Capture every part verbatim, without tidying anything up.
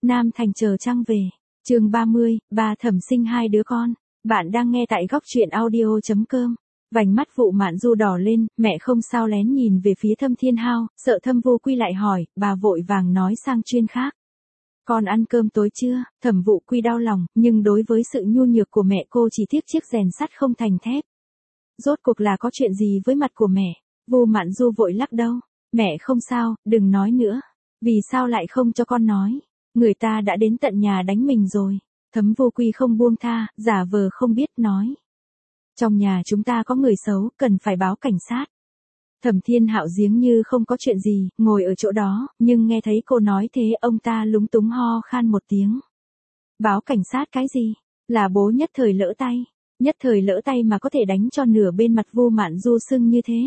Nam Thành chờ trăng về. Chương ba mươi, bà Thẩm sinh hai đứa con. Bạn đang nghe tại góc truyện audio chấm com. Vành mắt Vụ Mạn Du đỏ lên, mẹ không sao lén nhìn về phía Thâm Thiên Hao, sợ Thâm Vô Quy lại hỏi, bà vội vàng nói sang chuyên khác. Con ăn cơm tối chưa? Thẩm Vụ Quy đau lòng, nhưng đối với sự nhu nhược của mẹ cô chỉ tiếc chiếc rèn sắt không thành thép. Rốt cuộc là có chuyện gì với mặt của mẹ? Vu Mạn Du vội lắc đầu. Mẹ không sao, đừng nói nữa. Vì sao lại không cho con nói? Người ta đã đến tận nhà đánh mình rồi. Thẩm Vô Quy không buông tha, giả vờ không biết nói. Trong nhà chúng ta có người xấu, cần phải báo cảnh sát. Thẩm Thiên Hạo giếng như không có chuyện gì, ngồi ở chỗ đó, nhưng nghe thấy cô nói thế ông ta lúng túng ho khan một tiếng. Báo cảnh sát cái gì? Là bố nhất thời lỡ tay. Nhất thời lỡ tay mà có thể đánh cho nửa bên mặt Vu Mạn Du sưng như thế.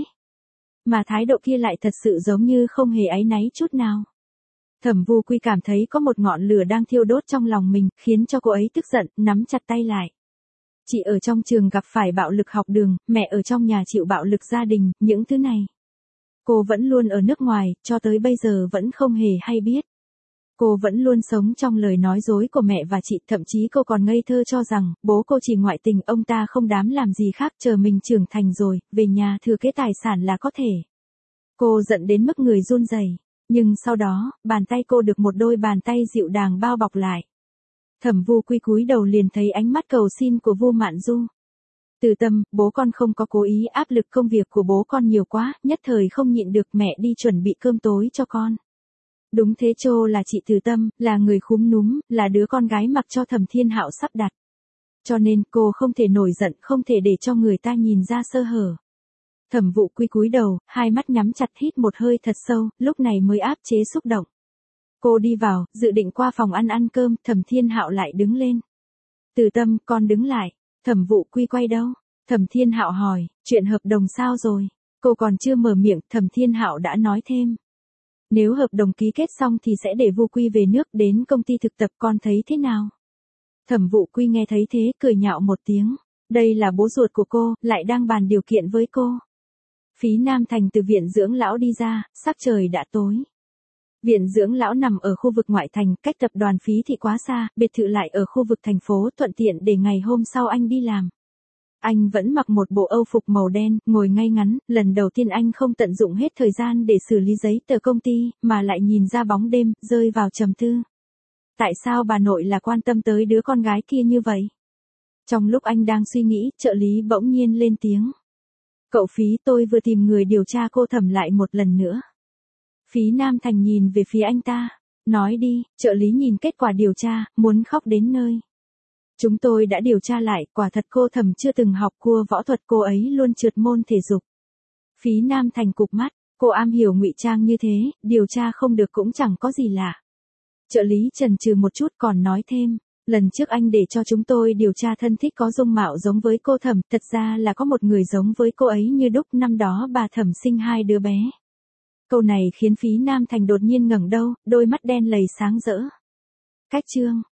Mà thái độ kia lại thật sự giống như không hề áy náy chút nào. Thẩm Vô Quy cảm thấy có một ngọn lửa đang thiêu đốt trong lòng mình, khiến cho cô ấy tức giận, nắm chặt tay lại. Chị ở trong trường gặp phải bạo lực học đường, mẹ ở trong nhà chịu bạo lực gia đình, những thứ này. Cô vẫn luôn ở nước ngoài, cho tới bây giờ vẫn không hề hay biết. Cô vẫn luôn sống trong lời nói dối của mẹ và chị, thậm chí cô còn ngây thơ cho rằng, bố cô chỉ ngoại tình, ông ta không dám làm gì khác, chờ mình trưởng thành rồi, về nhà thừa kế tài sản là có thể. Cô giận đến mức người run rẩy, nhưng sau đó, bàn tay cô được một đôi bàn tay dịu dàng bao bọc lại. Thẩm Vô Quy cúi đầu liền thấy ánh mắt cầu xin của Vu Mạn Du. Từ Tâm, bố con không có cố ý, áp lực công việc của bố con nhiều quá, nhất thời không nhịn được, mẹ đi chuẩn bị cơm tối cho con. Đúng thế, Trô là chị Từ Tâm, là người khúm núm, là đứa con gái mặc cho Thẩm Thiên Hạo sắp đặt. Cho nên cô không thể nổi giận, không thể để cho người ta nhìn ra sơ hở. Thẩm Vô Quy cúi đầu, hai mắt nhắm chặt, hít một hơi thật sâu, lúc này mới áp chế xúc động. Cô đi vào, dự định qua phòng ăn ăn cơm, Thẩm Thiên Hạo lại đứng lên. Từ Tâm, con đứng lại. Thẩm Vô Quy quay đâu? Thẩm Thiên Hạo hỏi, chuyện hợp đồng sao rồi? Cô còn chưa mở miệng, Thẩm Thiên Hạo đã nói thêm. Nếu hợp đồng ký kết xong thì sẽ để Vô Quy về nước, đến công ty thực tập, con thấy thế nào? Thẩm Vô Quy nghe thấy thế, cười nhạo một tiếng. Đây là bố ruột của cô, lại đang bàn điều kiện với cô. Phí Nam Thành từ viện dưỡng lão đi ra, sắc trời đã tối. Viện dưỡng lão nằm ở khu vực ngoại thành, cách tập đoàn Phí thị quá xa, biệt thự lại ở khu vực thành phố, thuận tiện để ngày hôm sau anh đi làm. Anh vẫn mặc một bộ âu phục màu đen, ngồi ngay ngắn, lần đầu tiên anh không tận dụng hết thời gian để xử lý giấy tờ công ty, mà lại nhìn ra bóng đêm, rơi vào trầm tư. Tại sao bà nội là quan tâm tới đứa con gái kia như vậy? Trong lúc anh đang suy nghĩ, trợ lý bỗng nhiên lên tiếng. Cậu Phí, tôi vừa tìm người điều tra cô Thẩm lại một lần nữa. Phí Nam Thành nhìn về phía anh ta. Nói đi, trợ lý nhìn kết quả điều tra, muốn khóc đến nơi. Chúng tôi đã điều tra lại, quả thật cô Thẩm chưa từng học cua võ thuật, cô ấy luôn trượt môn thể dục. Phí Nam Thành cụp mắt, cô am hiểu ngụy trang như thế, điều tra không được cũng chẳng có gì lạ. Trợ lý chần chừ một chút còn nói thêm, lần trước anh để cho chúng tôi điều tra thân thích có dung mạo giống với cô Thẩm, thật ra là có một người giống với cô ấy như đúc, năm đó bà Thẩm sinh hai đứa bé. Câu này khiến Phí Nam Thành đột nhiên ngẩng đầu, đôi mắt đen lầy sáng rỡ. Cách chương